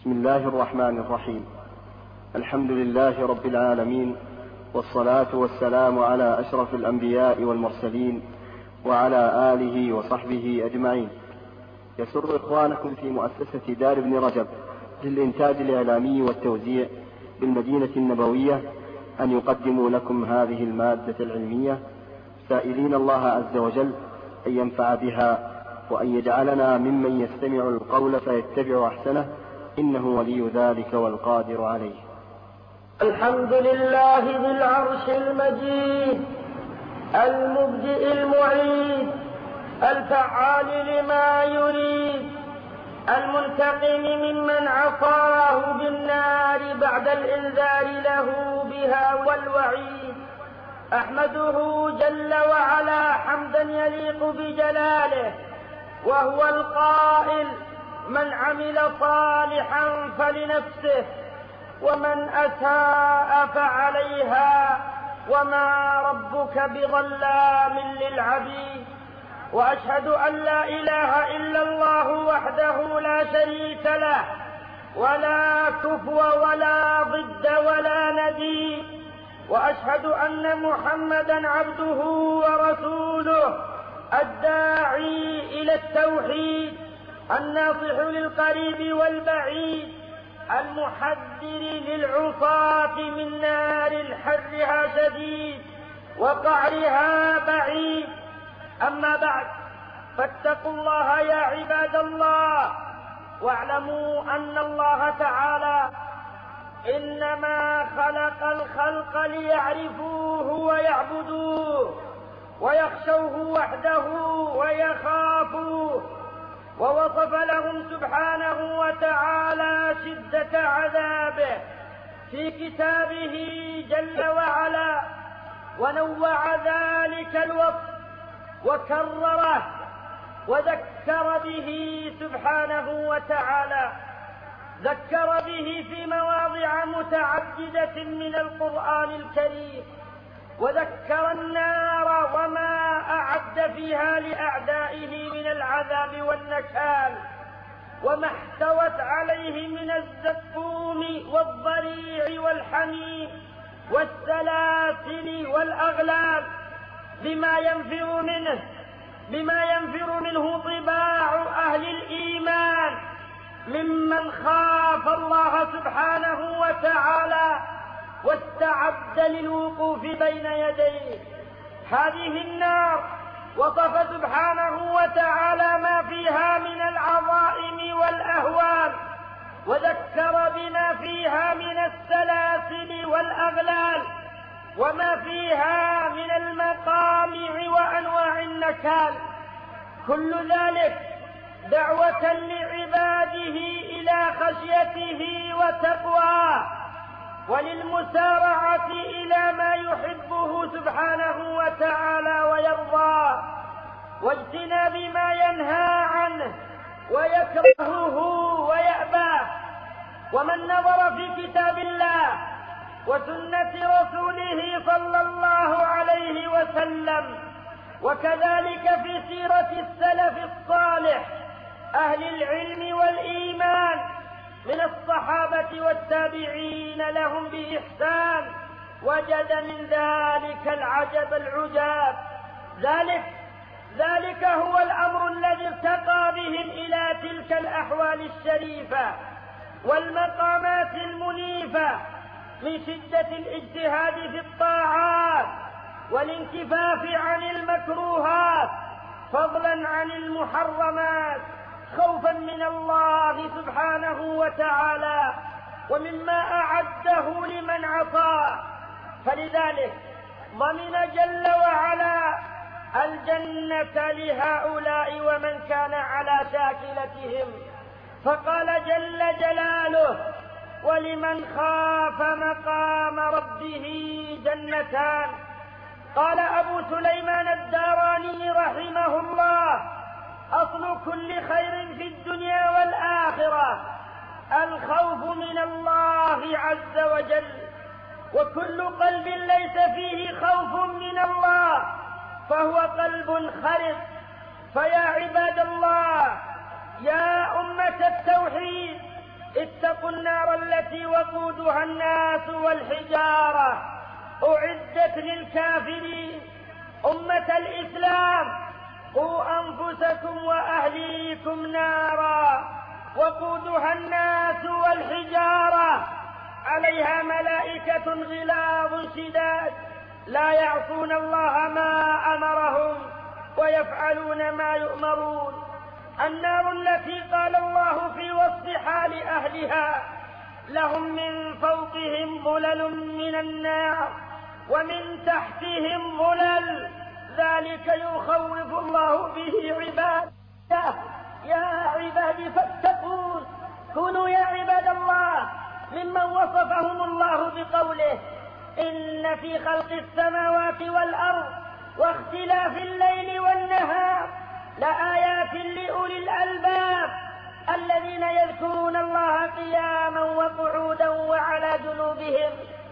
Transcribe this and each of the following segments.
بسم الله الرحمن الرحيم. الحمد لله رب العالمين، والصلاة والسلام على أشرف الأنبياء والمرسلين وعلى آله وصحبه أجمعين. يسر إخوانكم في مؤسسة دار ابن رجب للإنتاج الإعلامي والتوزيع بالمدينة النبوية أن يقدموا لكم هذه المادة العلمية، سائلين الله عز وجل أن ينفع بها وأن يجعلنا ممن يستمع القول فيتبع أحسنه، إنه ولي ذلك والقادر عليه. الحمد لله ذي العرش المجيد، المبدئ المعيد، الفعال لما يريد، المنتقم ممن عصاه بالنار بعد الإنذار له بها والوعيد. أحمده جل وعلا حمدا يليق بجلاله، وهو القائل: من عمل صالحا فلنفسه ومن أساء فعليها وما ربك بظلام للعبيد. وأشهد أن لا إله إلا الله وحده لا شريك له، ولا كفو ولا ضد ولا نديد. وأشهد أن محمدا عبده ورسوله، الداعي إلى التوحيد، الناصح للقريب والبعيد، المحذر للعصاة من نار حرها شديد وقعرها بعيد. أما بعد، فاتقوا الله يا عباد الله، واعلموا أن الله تعالى إنما خلق الخلق ليعرفوه ويعبدوه ويخشوه وحده ويخافوه. ووصف لهم سبحانه وتعالى شدة عذابه في كتابه جل وعلا، ونوع ذلك الوصف وكرره وذكر به سبحانه وتعالى. ذكر به في مواضع متعددة من القرآن الكريم، وذكر النار وما أعد فيها لأعدائه من العذاب والنكال، وما احتوت عليه من الزقوم والضريع والحميم والسلاسل والأغلال، بما ينفر منه طباع أهل الإيمان ممن خاف الله سبحانه وتعالى واستعد للوقوف بين يديه. هذه النار وصف سبحانه وتعالى ما فيها من العظائم والأهوال، وذكر بما فيها من السلاسل والأغلال، وما فيها من المقامع وأنواع النكال. كل ذلك دعوة لعباده إلى خشيته وتقواه، وللمسارعة إلى ما يحبه سبحانه وتعالى ويرضاه، واجتناب ما ينهى عنه ويكرهه ويأباه. ومن نظر في كتاب الله وسنة رسوله صلى الله عليه وسلم، وكذلك في سيرة السلف الصالح أهل العلم والإيمان من الصحابة والتابعين لهم بإحسان، وجد من ذلك العجب العجاب. ذلك هو الأمر الذي ارتقى بهم إلى تلك الأحوال الشريفة والمقامات المنيفة من شدة الاجتهاد في الطاعات والانكفاف عن المكروهات، فضلا عن المحرمات، خوفا من الله سبحانه وتعالى ومما أعده لمن عصاه. فلذلك ضمن جل وعلا الجنة لهؤلاء ومن كان على شاكلتهم، فقال جل جلاله: ولمن خاف مقام ربه جنتان. قال أبو سليمان الداراني رحمه الله: أصل كل خير في الدنيا والآخرة الخوف من الله عز وجل، وكل قلب ليس فيه خوف من الله فهو قلب خرس. فيا عباد الله، يا أمة التوحيد، اتقوا واتقوا النار التي وقودها الناس والحجارة أعدت للكافرين. أمة الإسلام، قوا أنفسكم وأهليكم نارا وقودها الناس والحجارة عليها ملائكة غلاظ شداد لا يعصون الله ما أمرهم ويفعلون ما يؤمرون. النار التي قال الله في وصف حال أهلها: لهم من فوقهم ظلل من النار ومن تحتهم ظلل، ذلك يخوف الله به عباده. يا عباد فاتقون، كونوا يا عباد الله ممن وصفهم الله بقوله: إن في خلق السماوات والأرض واختلاف الليل والنهار لآيات لأولي الألباب الذين يذكرون الله قياما وقعودا وعلى جنوبهم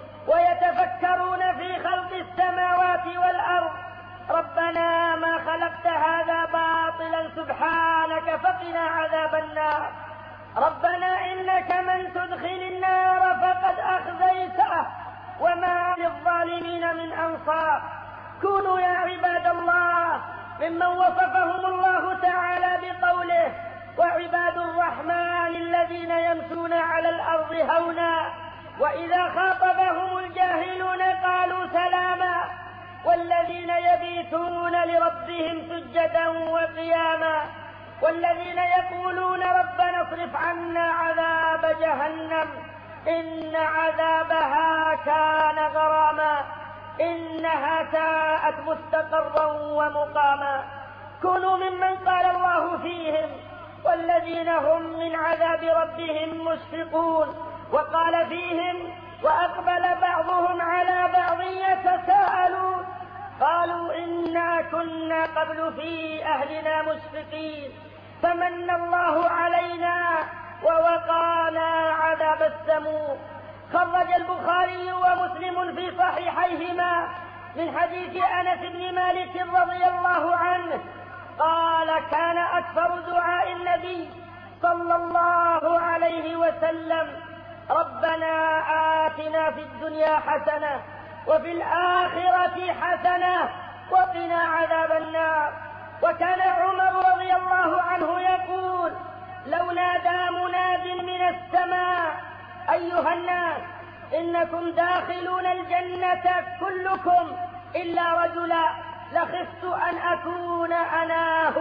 ويتفكرون في خلق السماوات والأرض ربنا ما خلقت هذا باطلا سبحانك فقنا عذاب النار. ربنا إنك من تدخل النار فقد أخزيته وما للظالمين من أنصار. كونوا يا عباد الله ممن وصفهم الله تعالى بقوله: وعباد الرحمن الذين يمشون على الأرض هونا وإذا خاطبهم الجاهلون قالوا سلاما، والذين يبيتون لربهم سجدا وقياما، والذين يقولون ربنا اصرف عنا عذاب جهنم إن عذابها كان غراما إنها ساءت مستقرا ومقاما. كونوا ممن قال الله فيهم: والذين هم من عذاب ربهم مشفقون، وقال فيهم: وأقبل بعضهم على بعض يتساءلون قالوا إنا كنا قبل في أهلنا مشفقين فمن الله علينا ووقانا عذاب السموم. خرج البخاري ومسلم في صحيحيهما من حديث أنس بن مالك رضي الله عنه قال: كان أكثر دعاء النبي صلى الله عليه وسلم: ربنا آتنا في الدنيا حسنة وفي الآخرة حسنة وقنا عذاب النار. وكان عمر رضي الله عنه يقول: لو نادى مناد من السماء: أيها الناس إنكم داخلون الجنة كلكم إلا رجلا لخفت أن أكون أناه،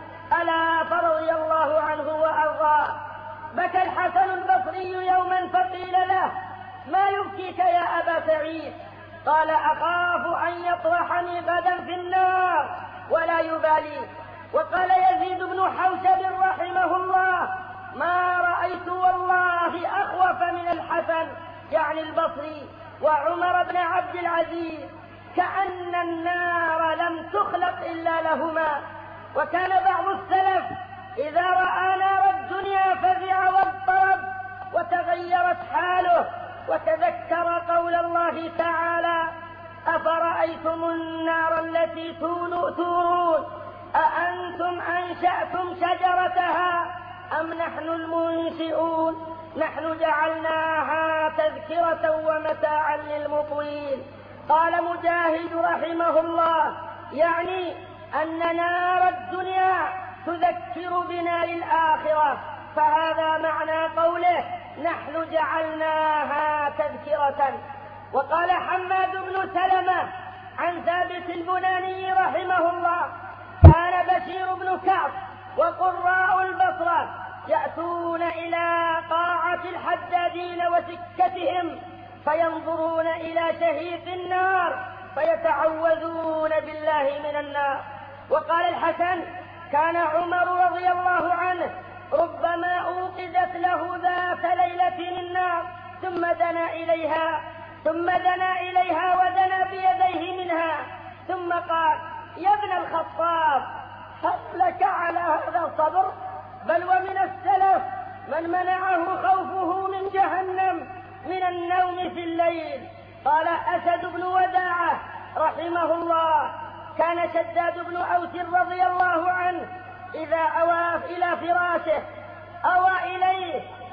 ألا فرضي الله عنه وأرضاه. بكى الحسن البصري يوما فقيل له: ما يبكيك يا أبا سعيد؟ قال: أخاف أن يطرحني غدا في النار ولا يبالي. وقال يزيد بن حوشب رحمه الله: ما رأيت والله أخوف من الحسن يعني البصري وعمر بن عبد العزيز، كأن النار لم تخلق إلا لهما. وكان بعض السلف إذا رأى نار الدنيا فزع واضطرب وتغيرت حاله وتذكر قول الله تعالى: أفرأيتم النار التي تورون أأنتم أنشأتم شجرتها أم نحن المنشئون نحن جعلناها تذكرة ومتاعا للمقوين. قال مجاهد رحمه الله: يعني أن نار الدنيا تذكر بنار الآخرة، فهذا معنى قوله نحن جعلناها تذكرة. وقال حماد بن سلمة عن ثابت البناني رحمه الله: كان بشير بن كعب وقراء البصرة يأتون إلى قاعة الحدادين وسكتهم فينظرون إلى شهيق النار فيتعوذون بالله من النار. وقال الحسن: كان عمر رضي الله عنه ربما أوقدت له ذات ليلة النار ثم دنا إليها ودنا بيديه منها ثم قال: يا ابن الخطاب، هل لك على هذا صبر؟ بل ومن السلف من منعه خوفه من جهنم من النوم في الليل. قال أسد بن وداعة رحمه الله: كان شداد بن أوس رضي الله عنه إذا أوى إلى فراشه أوى إليه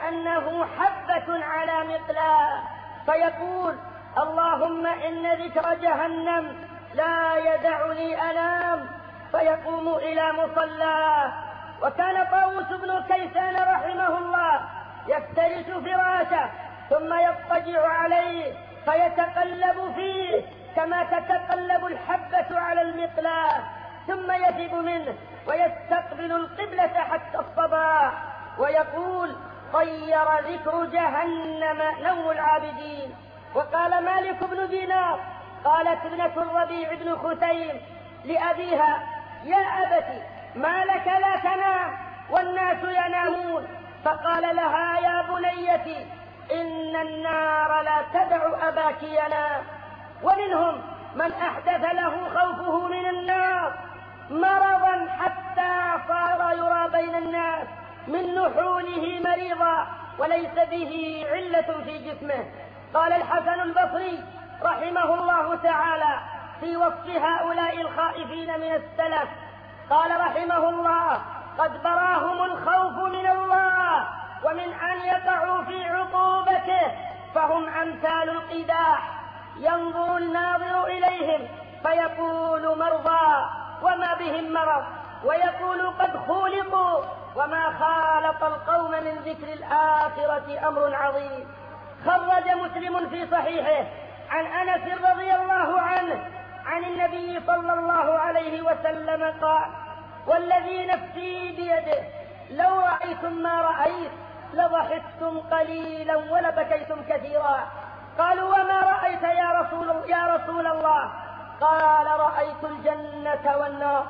كأنه حبة على مقلاة، فيقول: اللهم إن ذكر جهنم لا يدعني أنام، فيقوم إلى مصلاه. وكان طاووس بن كيسان رحمه الله يفترش فراشه ثم يضطجع عليه فيتقلب فيه كما تتقلب الحبة على المقلاة، ثم يذهب منه ويستقبل القبلة حتى الصباح ويقول: طير ذكر جهنم نوم العابدين. وقال مالك بن دينار: قالت ابنة الربيع بن خثيم لأبيها: يا أبت ما لك لا تنام والناس ينامون؟ فقال لها: يا بنيتي إن النار لا تدع أباك ينام. ومنهم من أحدث له خوفه من النار مرضا حتى صار يرى بين الناس من نحوله مريضا وليس به علة في جسمه. قال الحسن البصري رحمه الله تعالى في وصف هؤلاء الخائفين من السلف، قال رحمه الله: قد براهم الخوف من الله ومن أن يقعوا في عقوبته، فهم أمثال القداح ينظر الناظر إليهم فيقول: مرضى وما بهم مرض، ويقول: قد خولقوا وما خالط القوم من ذكر الآخرة أمر عظيم. خرج مسلم في صحيحه عن أنس رضي الله عنه عن النبي صلى الله عليه وسلم قال: والذي نفسي بيده لو رأيتم ما رأيت لضحكتم قليلا ولبكيتم كثيرا. قالوا: وما رأيت يا رسول الله؟ قال: رأيت الجنة والنار.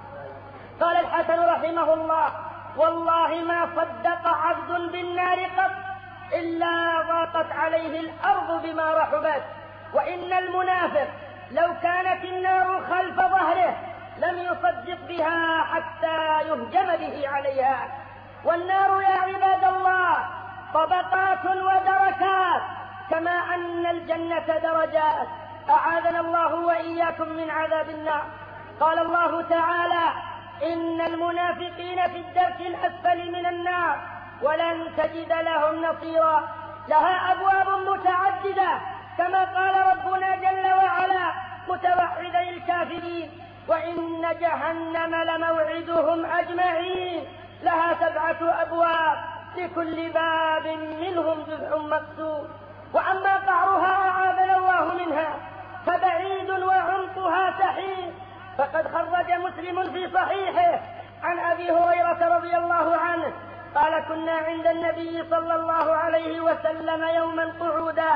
قال الحسن رحمه الله: والله ما صدق عبد بالنار قط إلا ضاقت عليه الأرض بما رحبت. وإن المنافق لو كانت النار خلف ظهره لم يصدق بها حتى يهجم به عليها. والنار يا عباد الله طبقات ودركات، كما أن الجنة درجات، أعاذنا الله وإياكم من عذاب النار. قال الله تعالى: إن المنافقين في الدرك الأسفل من النار ولن تجد لهم نصيرا. لها أبواب متعددة كما قال ربنا جل وعلا متوعدي الكافرين: وإن جهنم لموعدهم أجمعين لها 7 أبواب لكل باب منهم جزء مقسوم. وأما قعرها أعاذنا الله منها فبعيد وعمقها سحيق. فقد خرج مسلم في صحيحه عن أبي هريرة رضي الله عنه قال: كنا عند النبي صلى الله عليه وسلم يوما قعودا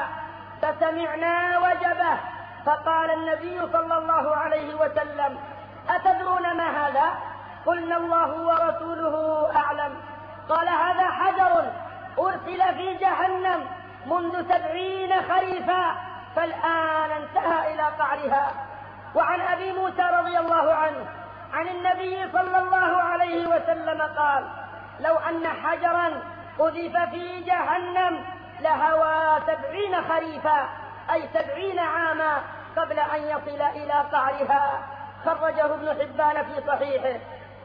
فسمعنا وجبه، فقال النبي صلى الله عليه وسلم: أتدرون ما هذا؟ قلنا: الله ورسوله أعلم. قال: هذا حجر أرسل في جهنم منذ 70 خريفا فالآن انتهى إلى قعرها. وعن أبي موسى رضي الله عنه عن النبي صلى الله عليه وسلم قال: لو أن حجرا قذف في جهنم لهوى 70 خريفا، أي 70 عاما قبل أن يصل إلى قعرها. خرجه ابن حبان في صحيحه.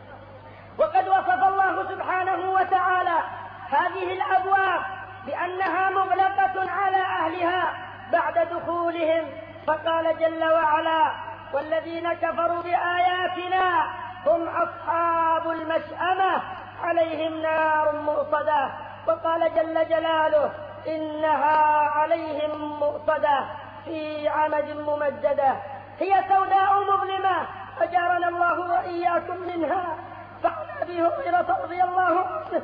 وقد وصف الله سبحانه وتعالى هذه الأبواب بأنها مغلقة على أهلها بعد دخولهم، فقال جل وعلا: والذين كفروا بآياتنا هم أصحاب المشأمة عليهم نار مؤصدة. وقال جل جلاله: إنها عليهم مؤصدة في عمد ممددة هي سوداء مظلمة أجارنا الله وإياكم منها. فعن أبي هريرة رضي الله عنه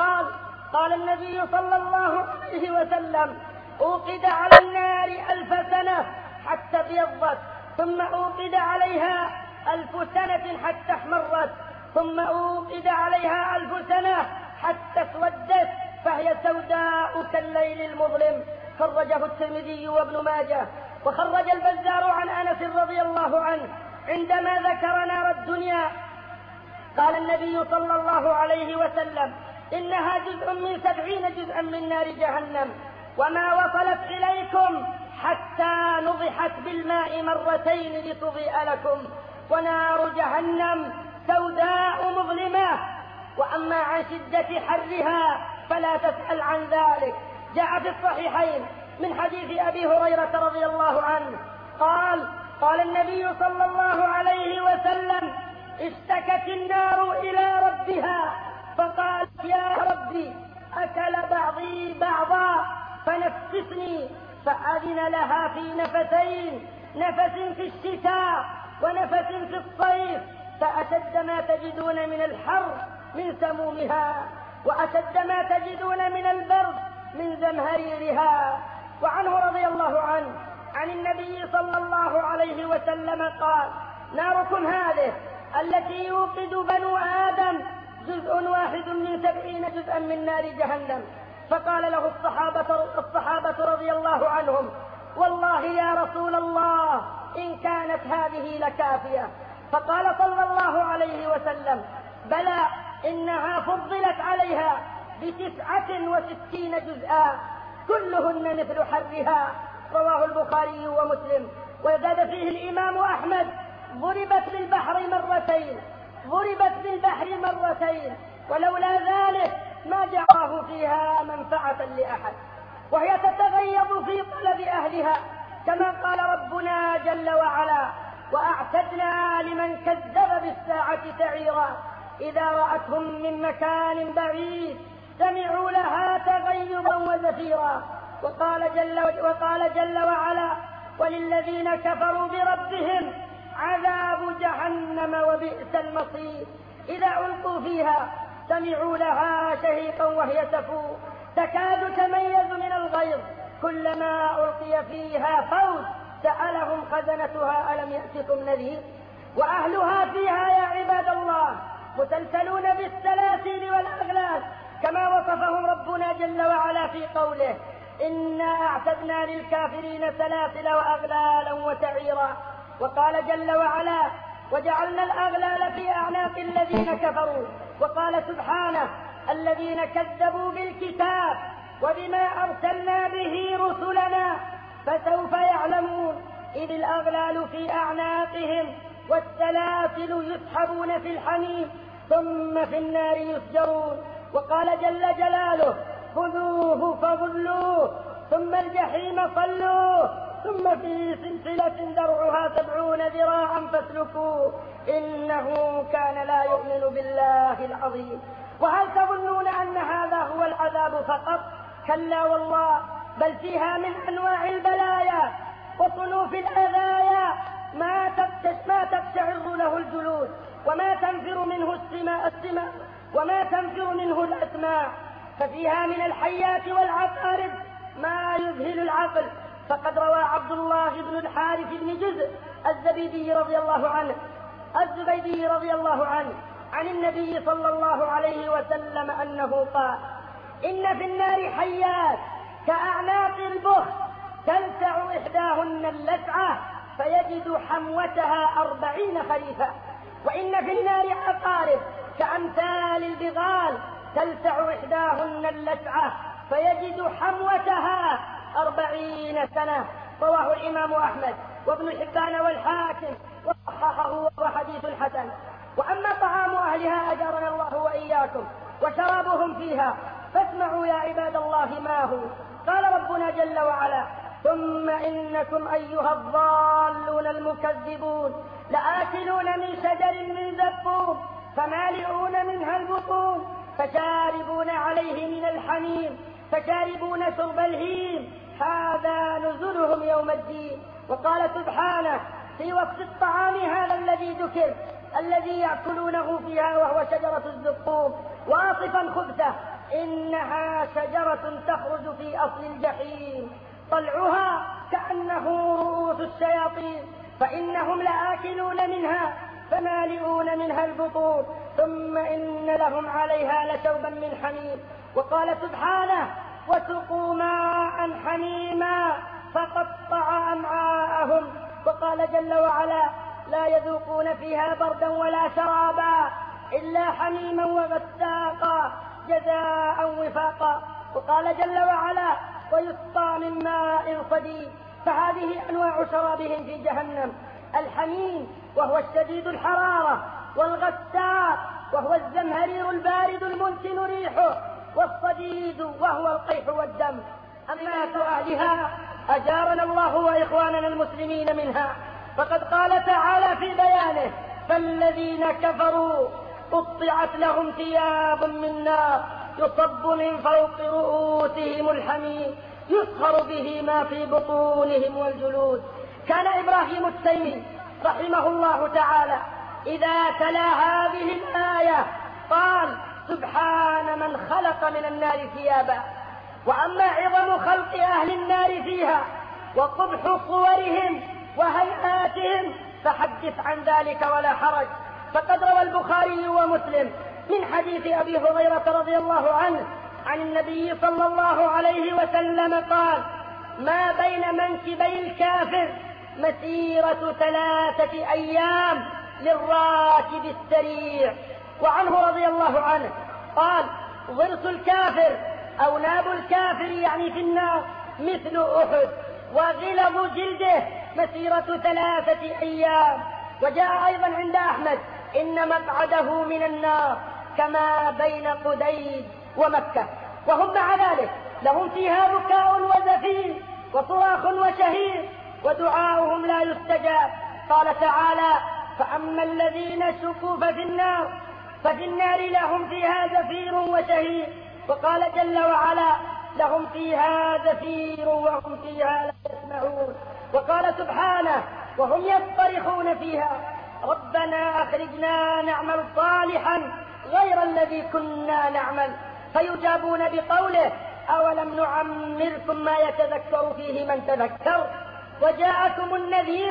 قال النبي صلى الله عليه وسلم: أوقد على النار 1000 سنة حتى ابيضت، ثم أوقد عليها 1000 سنة حتى احمرت، ثم أوقد عليها 1000 سنة حتى اسودت، فهي سوداء كالليل المظلم. خرجه الترمذي وابن ماجه. وخرج البزار عن أنس رضي الله عنه عندما ذكر نار الدنيا قال النبي صلى الله عليه وسلم: إنها جزء من 70 جزءا من نار جهنم، وما وصلت إليكم حتى نضحت بالماء مرتين لتضيء لكم، ونار جهنم سوداء مظلمة. وأما عن شدة حرها فلا تسأل عن ذلك. جاء في الصحيحين من حديث أبي هريرة رضي الله عنه قال النبي صلى الله عليه وسلم: اشتكت النار إلى ربها فقالت: يا ربي أكل بعضي بعضا فنفسني، فأذن لها في نفسين، نفس في الشتاء ونفس في الصيف، فأشد ما تجدون من الحر من سمومها، وأشد ما تجدون من البرد من زمهريرها. وعنه رضي الله عنه عن النبي صلى الله عليه وسلم قال: ناركم هذه التي يوقد بنو آدم جزء واحد من 70 جزءا من نار جهنم. فقال له الصحابة رضي الله عنهم: والله يا رسول الله إن كانت هذه لكافية. فقال صلى الله عليه وسلم: بلى، إنها فضلت عليها ب69 جزءا كلهن مثل حرها. رواه البخاري ومسلم. وزاد فيه الإمام أحمد: ضربت بالبحر مرتين ولولا ذلك ما جعله فيها منفعة لأحد، وهي تتغيظ في طلب أهلها، كما قال ربنا جل وعلا: وأعتدنا لمن كذب بالساعة سعيرا إذا رأتهم من مكان بعيد سمعوا لها تغيظا وزفيرا. وقال جل وعلا: وللذين كفروا بربهم عذاب جهنم وبئس المصير إذا ألقوا فيها سمعوا لها شهيقا وهي تفور تكاد تميز من الغيظ كلما ألقي فيها فوج سألهم خزنتها ألم يأتكم نذير. وأهلها فيها يا عباد الله مسلسلون بالسلاسل والأغلال، كما وصفهم ربنا جل وعلا في قوله: إنا أعتدنا للكافرين سلاسل وأغلالا وسعيرا. وقال جل وعلا: وجعلنا الأغلال في أعناق الذين كفروا. وقال سبحانه: الذين كذبوا بالكتاب وبما أرسلنا به رسلنا فسوف يعلمون إذ الأغلال في أعناقهم والسلاسل يسحبون في الحميم ثم في النار يسجرون. وقال جل جلاله: خذوه فغلوه ثم الجحيم صلوه ثم في سلسلة ذرعها 70 ذراعا فاسلكوه إنه كان لا يؤمن بالله العظيم. وهل تظنون أن هذا هو العذاب فقط؟ كلا والله، بل فيها من أنواع البلايا وصنوف الأذايا ما تقشعر له الجلود وما تنفر منه الأسماع. ففيها من الحيات والعقارب ما يذهل العقل. فقد روى عبد الله بن الحارث بن جزء الزبيدي رضي الله عنه عن النبي صلى الله عليه وسلم أنه قال: إن في النار حيات كأعناق البخت تلسع إحداهن اللسعة فيجد حموتها 40 خريفا، وإن في النار عقارب كأمثال البغال تلسع إحداهن اللسعة فيجد حموتها 40 سنة. رواه الإمام أحمد وابن حبان والحاكم وصححه وهو حديث حسن. وأما طعام أهلها أجارنا الله وإياكم وشرابهم فيها فاسمعوا يا عباد الله ما هو. قال ربنا جل وعلا: ثم إنكم أيها الضالون المكذبون لآكلون من شجر من زقوم فمالئون منها البطون فشاربون عليه من الحميم فشاربون شرب الهيم هذا نزلهم يوم الدين. وقال سبحانه في وصف الطعام هذا الذي ذكر الذي يأكلونه فيها وهو شجرة الزقوم واصفا خبثه: إنها شجرة تخرج في أصل الجحيم طلعها كأنه رؤوس الشياطين فإنهم لآكلون منها فمالئون منها البطون ثم إن لهم عليها لشوبا من حميم. وقال سبحانه: وسقوا ماء حميما فقطع أمعاءهم. وقال جل وعلا: لا يذوقون فيها بردا ولا شرابا إلا حميما وغساقا جزاء وفاقا. وقال جل وعلا: ويسقى من ماء صديد. فهذه أنواع شرابهم في جهنم: الحميم وهو الشديد الحرارة، والغساق وهو الزمهرير البارد المنتن ريحه، والصديد وهو القيح والدم. أما أهلها أجارنا الله وإخواننا المسلمين منها. فقد قال تعالى في بيانه: فالذين كفروا قطعت لهم ثياب من نار يصب من فوق رؤوسهم الحميم يسخر به ما في بطونهم والجلود. كان إبراهيم التيمي رحمه الله تعالى إذا تلا هذه الآية قال: سبحان من خلق من النار ثيابا. وأما عظم خلق أهل النار فيها وقبح صورهم وهيئاتهم فحدث عن ذلك ولا حرج. فقد روى البخاري ومسلم من حديث أبي هريرة رضي الله عنه عن النبي صلى الله عليه وسلم قال: ما بين منكبي الكافر مسيرة 3 أيام للراكب السريع. وعنه رضي الله عنه قال: ضرس الكافر أو ناب الكافر يعني في النار مثل أحد، وغلظ جلده مسيرة 3 أيام. وجاء أيضا عند أحمد: إن مقعده من النار كما بين قديد ومكة. وهم مع ذلك لهم فيها بكاء وزفير وصراخ وشهير ودعاؤهم لا يستجاب. قال تعالى: فأما الذين شكوا ففي النار لهم فيها زفير وشهير. وقال جل وعلا: لهم فيها زفير وهم فيها لا يسمعون. وقال سبحانه وهم يصطرخون فيها: ربنا أخرجنا نعمل صالحا غير الذي كنا نعمل. فيجابون بقوله: أولم نعمركم ما يتذكر فيه من تذكر وجاءكم النذير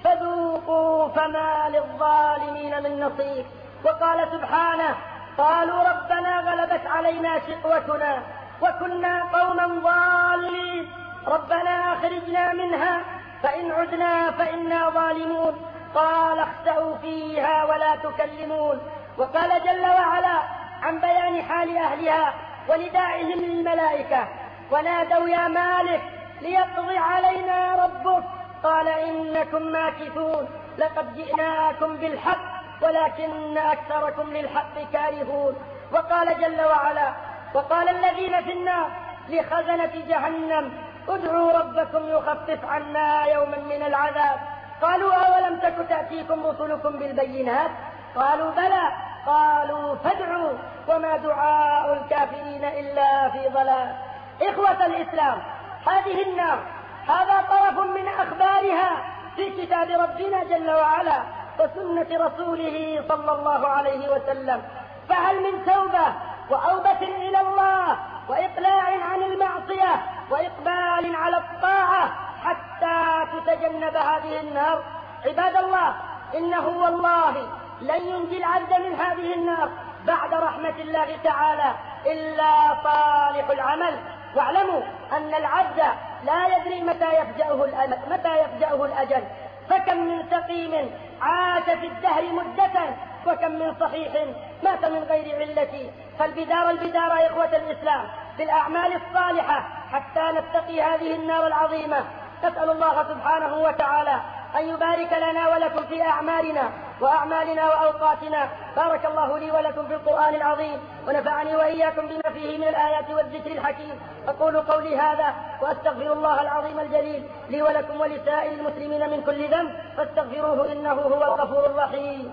فذوقوا فما للظالمين من نصير. وقال سبحانه: قالوا ربنا غلبت علينا شقوتنا وكنا قوما ضالين ربنا أخرجنا منها فإن عدنا فإنا ظالمون. قال: اخسئوا فيها ولا تكلمون. وقال جل وعلا عن بيان حال أهلها وندائهم للملائكة: ونادوا يا مالك ليقضي علينا ربك قال: إنكم ماكثون لقد جئناكم بالحق ولكن أكثركم للحق كارهون. وقال جل وعلا: وقال الذين في النار لخزنة جهنم ادعوا ربكم يخفف عنا يوما من العذاب. قالوا: أولم تك تأتيكم رسلكم بالبينات؟ قالوا: بلى. قالوا: فادعوا وما دعاء الكافرين إلا في ضلال. إخوة الإسلام، هذه النار هذا طرف من أخبارها في كتاب ربنا جل وعلا وسنة رسوله صلى الله عليه وسلم. فهل من توبة وأوبة إلى الله وإقلاع عن المعصية وإقبال على الطاعة حتى تتجنب هذه النار؟ عباد الله، إنه والله لن ينجي العبد من هذه النار بعد رحمة الله تعالى إلا صالح العمل. واعلموا أن العبد لا يدري متى يفجأه الأجل. فكم من سقيم عاش في الدهر مدة وكم من صحيح مات من غير علة. فالبدار يا إخوة الإسلام بالأعمال الصالحة حتى نتقي هذه النار العظيمة. نسأل الله سبحانه وتعالى أن يبارك لنا ولكم في أعمالنا وأعمالنا وأوقاتنا. بارك الله لي ولكم في القرآن العظيم ونفعني وإياكم بما فيه من الآيات والذكر الحكيم. أقول قولي هذا وأستغفر الله العظيم الجليل لي ولكم ولسائر المسلمين من كل ذنب فاستغفروه إنه هو الغفور الرحيم.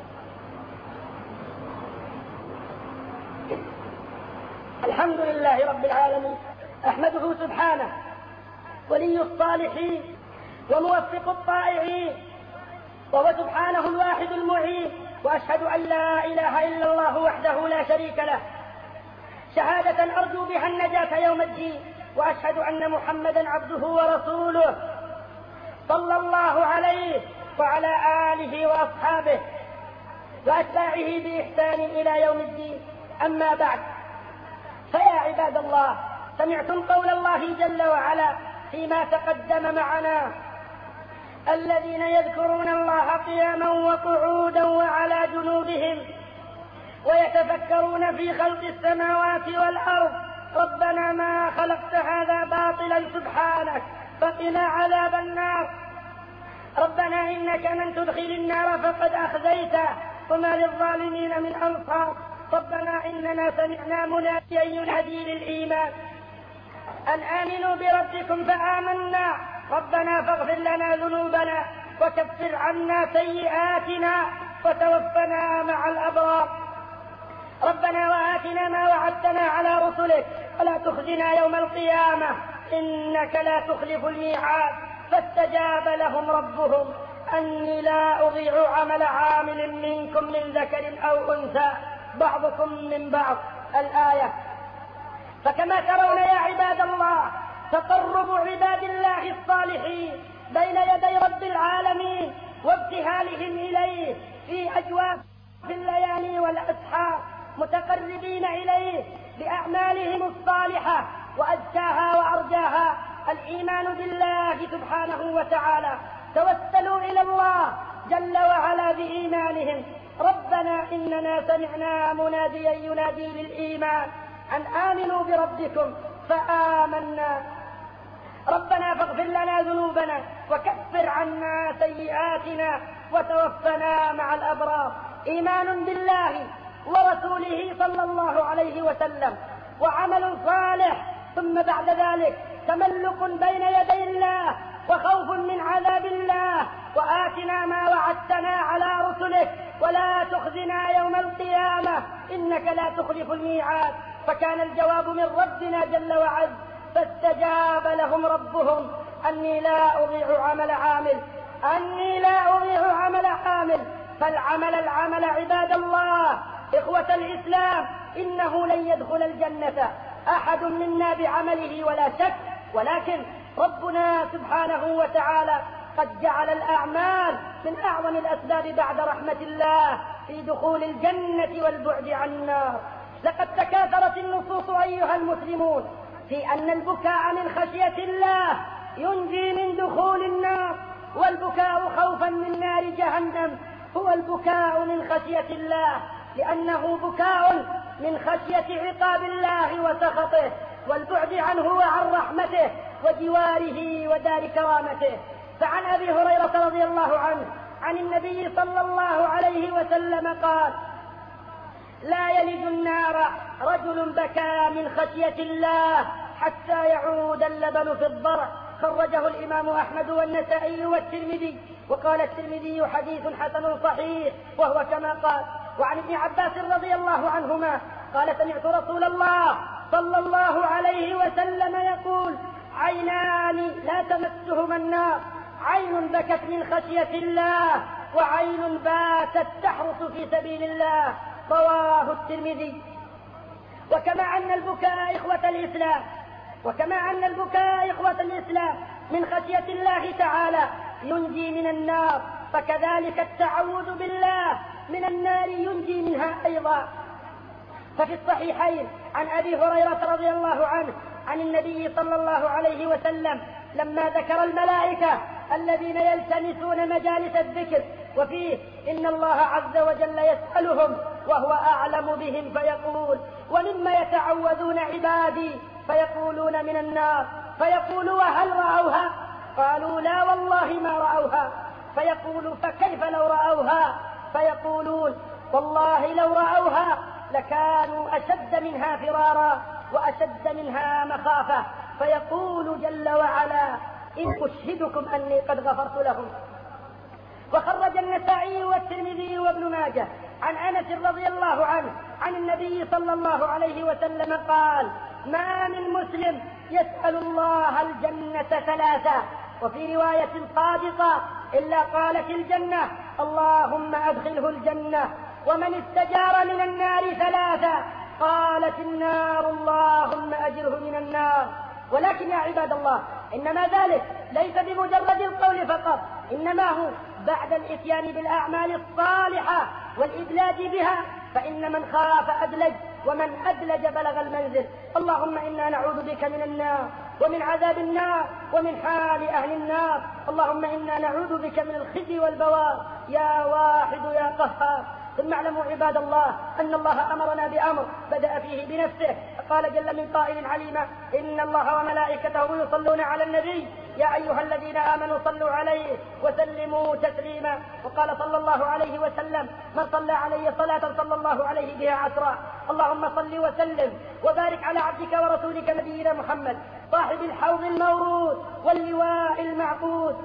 الحمد لله رب العالمين، أحمده سبحانه ولي الصالحين وموفق الطائعين، وهو سبحانه الواحد المعين. وأشهد أن لا إله إلا الله وحده لا شريك له شهادة أرجو بها النجاة يوم الدين. وأشهد أن محمدا عبده ورسوله صلى الله عليه وعلى آله وأصحابه وأتباعه بإحسان إلى يوم الدين. أما بعد، فيا عباد الله، سمعتم قول الله جل وعلا فيما تقدم معنا: الذين يذكرون الله قياما وقعودا وعلى جنوبهم ويتفكرون في خلق السماوات والأرض ربنا ما خلقت هذا باطلا سبحانك فقنا عذاب النار. ربنا إنك من تدخل النار فقد أخزيته وما للظالمين من أنصار. ربنا إننا سمعنا مناديا ينادي للإيمان أن آمنوا بربكم فآمنا ربنا فاغفر لنا ذنوبنا وكفر عنا سيئاتنا وتوفنا مع الأبرار ربنا وآتنا ما وعدتنا على رسلك ولا تخزنا يوم القيامة إنك لا تخلف الميعاد فاستجاب لهم ربهم أني لا أضيع عمل عامل منكم من ذكر أو أنثى بعضكم من بعض الآية. فكما ترون يا عباد الله تقرب عباد الله الصالحين بين يدي رب العالمين وابتهالهم إليه في أجواف الليالي والأسحار متقربين إليه بأعمالهم الصالحة وأزكاها وأرجاها الإيمان بالله سبحانه وتعالى. توسلوا إلى الله جل وعلا بإيمانهم ربنا إننا سمعنا مناديا ينادي للإيمان أن آمنوا بربكم فآمنا ربنا فاغفر لنا ذنوبنا وكفر عنا سيئاتنا وتوفنا مع الأبرار. إيمان بالله ورسوله صلى الله عليه وسلم وعمل صالح ثم بعد ذلك تملق بين يدي الله وخوف من عذاب الله وآتنا ما وعدتنا على رسلك ولا تخزنا يوم القيامة إنك لا تخلف الميعاد. فكان الجواب من ربنا جل وعز فاستجاب لهم ربهم أني لا أضيع عمل عامل فالعمل عباد الله إخوة الإسلام إنه لن يدخل الجنة أحد منا بعمله ولا شك ولكن ربنا سبحانه وتعالى قد جعل الأعمال من أعظم الأسباب بعد رحمة الله في دخول الجنة والبعد عن النار. لقد تكاثرت النصوص أيها المسلمون في أن البكاء من خشية الله ينجي من دخول النار والبكاء خوفا من نار جهنم هو البكاء من خشية الله لأنه بكاء من خشية عقاب الله وسخطه والبعد عنه وعن رحمته وجواره ودار كرامته. فعن أبي هريرة رضي الله عنه عن النبي صلى الله عليه وسلم قال لا يلج النار رجل بكى من خشية الله حتى يعود اللبن في الضرع. خرجه الإمام أحمد والنسائي والترمذي وقال الترمذي حديث حسن صحيح وهو كما قال. وعن ابن عباس رضي الله عنهما قال سمعت رسول الله صلى الله عليه وسلم يقول عينان لا تمسهما النار عين بكت من خشية الله وعين باتت تحرس في سبيل الله رواه الترمذي. وكما أن البكاء إخوة الإسلام من خشية الله تعالى ينجي من النار فكذلك التعوذ بالله من النار ينجي منها أيضا. ففي الصحيحين عن أبي هريرة رضي الله عنه عن النبي صلى الله عليه وسلم لما ذكر الملائكة الذين يلتمسون مجالس الذكر وفيه إن الله عز وجل يسألهم وهو أعلم بهم فيقول ومما يتعوذون عبادي فيقولون من النار فيقول وهل رأوها قالوا لا والله ما رأوها فيقول فكيف لو رأوها فيقولون والله لو رأوها لكانوا أشد منها فرارا وأشد منها مخافة فيقول جل وعلا إن أشهدكم أني قد غفرت لهم. وخرج النسائي والترمذي وابن ماجه عن أنس رضي الله عنه عن النبي صلى الله عليه وسلم قال ما من مسلم يسأل الله الجنة ثلاثة وفي رواية صادقة إلا قالت الجنة اللهم أدخله الجنة ومن استجار من النار ثلاثة قالت النار اللهم أجره من النار. ولكن يا عباد الله إنما ذلك ليس بمجرد القول فقط إنما هو بعد الإتيان بالأعمال الصالحة والإدلاج بها فإن من خاف أدلج ومن أدلج بلغ المنزل. اللهم إنا نعوذ بك من النار ومن عذاب النار ومن حال أهل النار. اللهم إنا نعوذ بك من الخزي والبوار يا واحد يا قهار. ثم اعلموا عباد الله أن الله أمرنا بأمر بدأ فيه بنفسه قال جل من قائل عليما إن الله وملائكته يصلون على النبي يا أيها الذين آمنوا صلوا عليه وسلموا تسليما. وقال صلى الله عليه وسلم: من صلى علي صلاة صلى الله عليه بها عشرا. اللهم صل وسلم وبارك على عبدك ورسولك نبينا محمد صاحب الحوض المورود واللواء المعقود.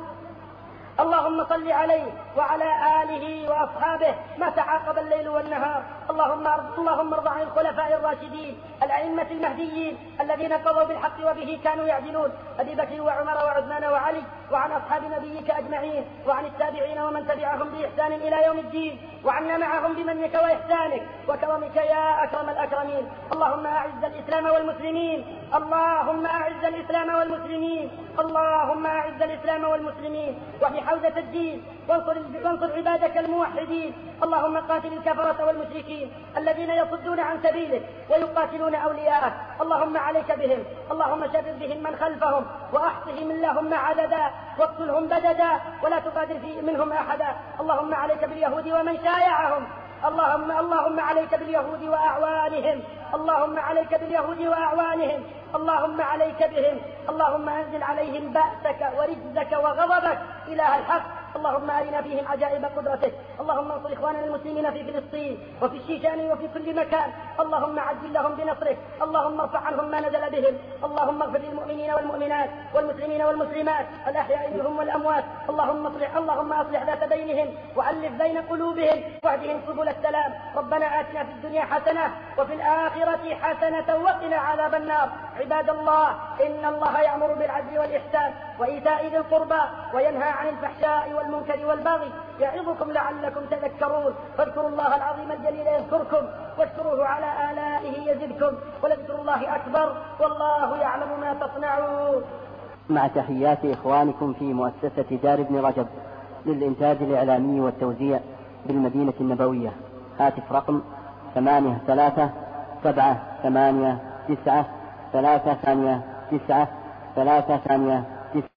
اللهم صل عليه وعلى آله وأصحابه ما تعاقب الليل والنهار. اللهم ارض عن الخلفاء الراشدين الأئمة المهديين الذين قضوا بالحق وبه كانوا يعدلون، أبي بكر وعمر وعثمان وعلي، وعن أصحاب نبيك أجمعين، وعن التابعين ومن تبعهم بإحسان إلى يوم الدين، وعنا معهم بمنك وإحسانك وكرمك يا أكرم الأكرمين. اللهم أعز الإسلام والمسلمين، اللهم أعز الإسلام والمسلمين، اللهم أعز الإسلام والمسلمين وفي حوزة الدين، وانصر عبادك الموحدين. اللهم قاتل الكفرة والمشركين الذين يصدون عن سبيلك ويقاتلون أولياءك. اللهم عليك بهم، اللهم شرد بهم من خلفهم وأحصهم اللهم عددا واقتلهم بددا ولا تقادر منهم أحدا. اللهم عليك باليهود ومن شايعهم، اللهم عليك باليهود وأعوانهم، اللهم عليك باليهود وأعوانهم، اللهم عليك بهم. اللهم أنزل عليهم بأسك ورجزك وغضبك إله الحق. اللهم أرنا فيهم عجائب قدرتك. اللهم انصر إخواننا المسلمين في فلسطين وفي الشيشان وفي كل مكان. اللهم عجل لهم بنصرك. اللهم ارفع عنهم ما نزل بهم. اللهم اغفر للمؤمنين والمؤمنات والمسلمين والمسلمات الأحياء منهم والأموات. اللهم أصلح ذات بينهم وألف بين قلوبهم واهدهم سبل السلام. ربنا آتنا في الدنيا حسنة وفي الآخرة حسنة وقنا عذاب النار. عباد الله، إن الله يأمر بالعدل والإحسان وإيتاء ذي القربى وينهى عن الفحشاء والمنكر والبغي يعظكم لعلكم تذكرون. فاذكروا الله العظيم الجليل يذكركم واشكروه على آلائه يزدكم ولذكر الله أكبر والله يعلم ما تصنعون. مع تحيات إخوانكم في مؤسسة دار ابن رجب للإنتاج الإعلامي والتوزيع بالمدينة النبوية. هاتف رقم 83789389 389.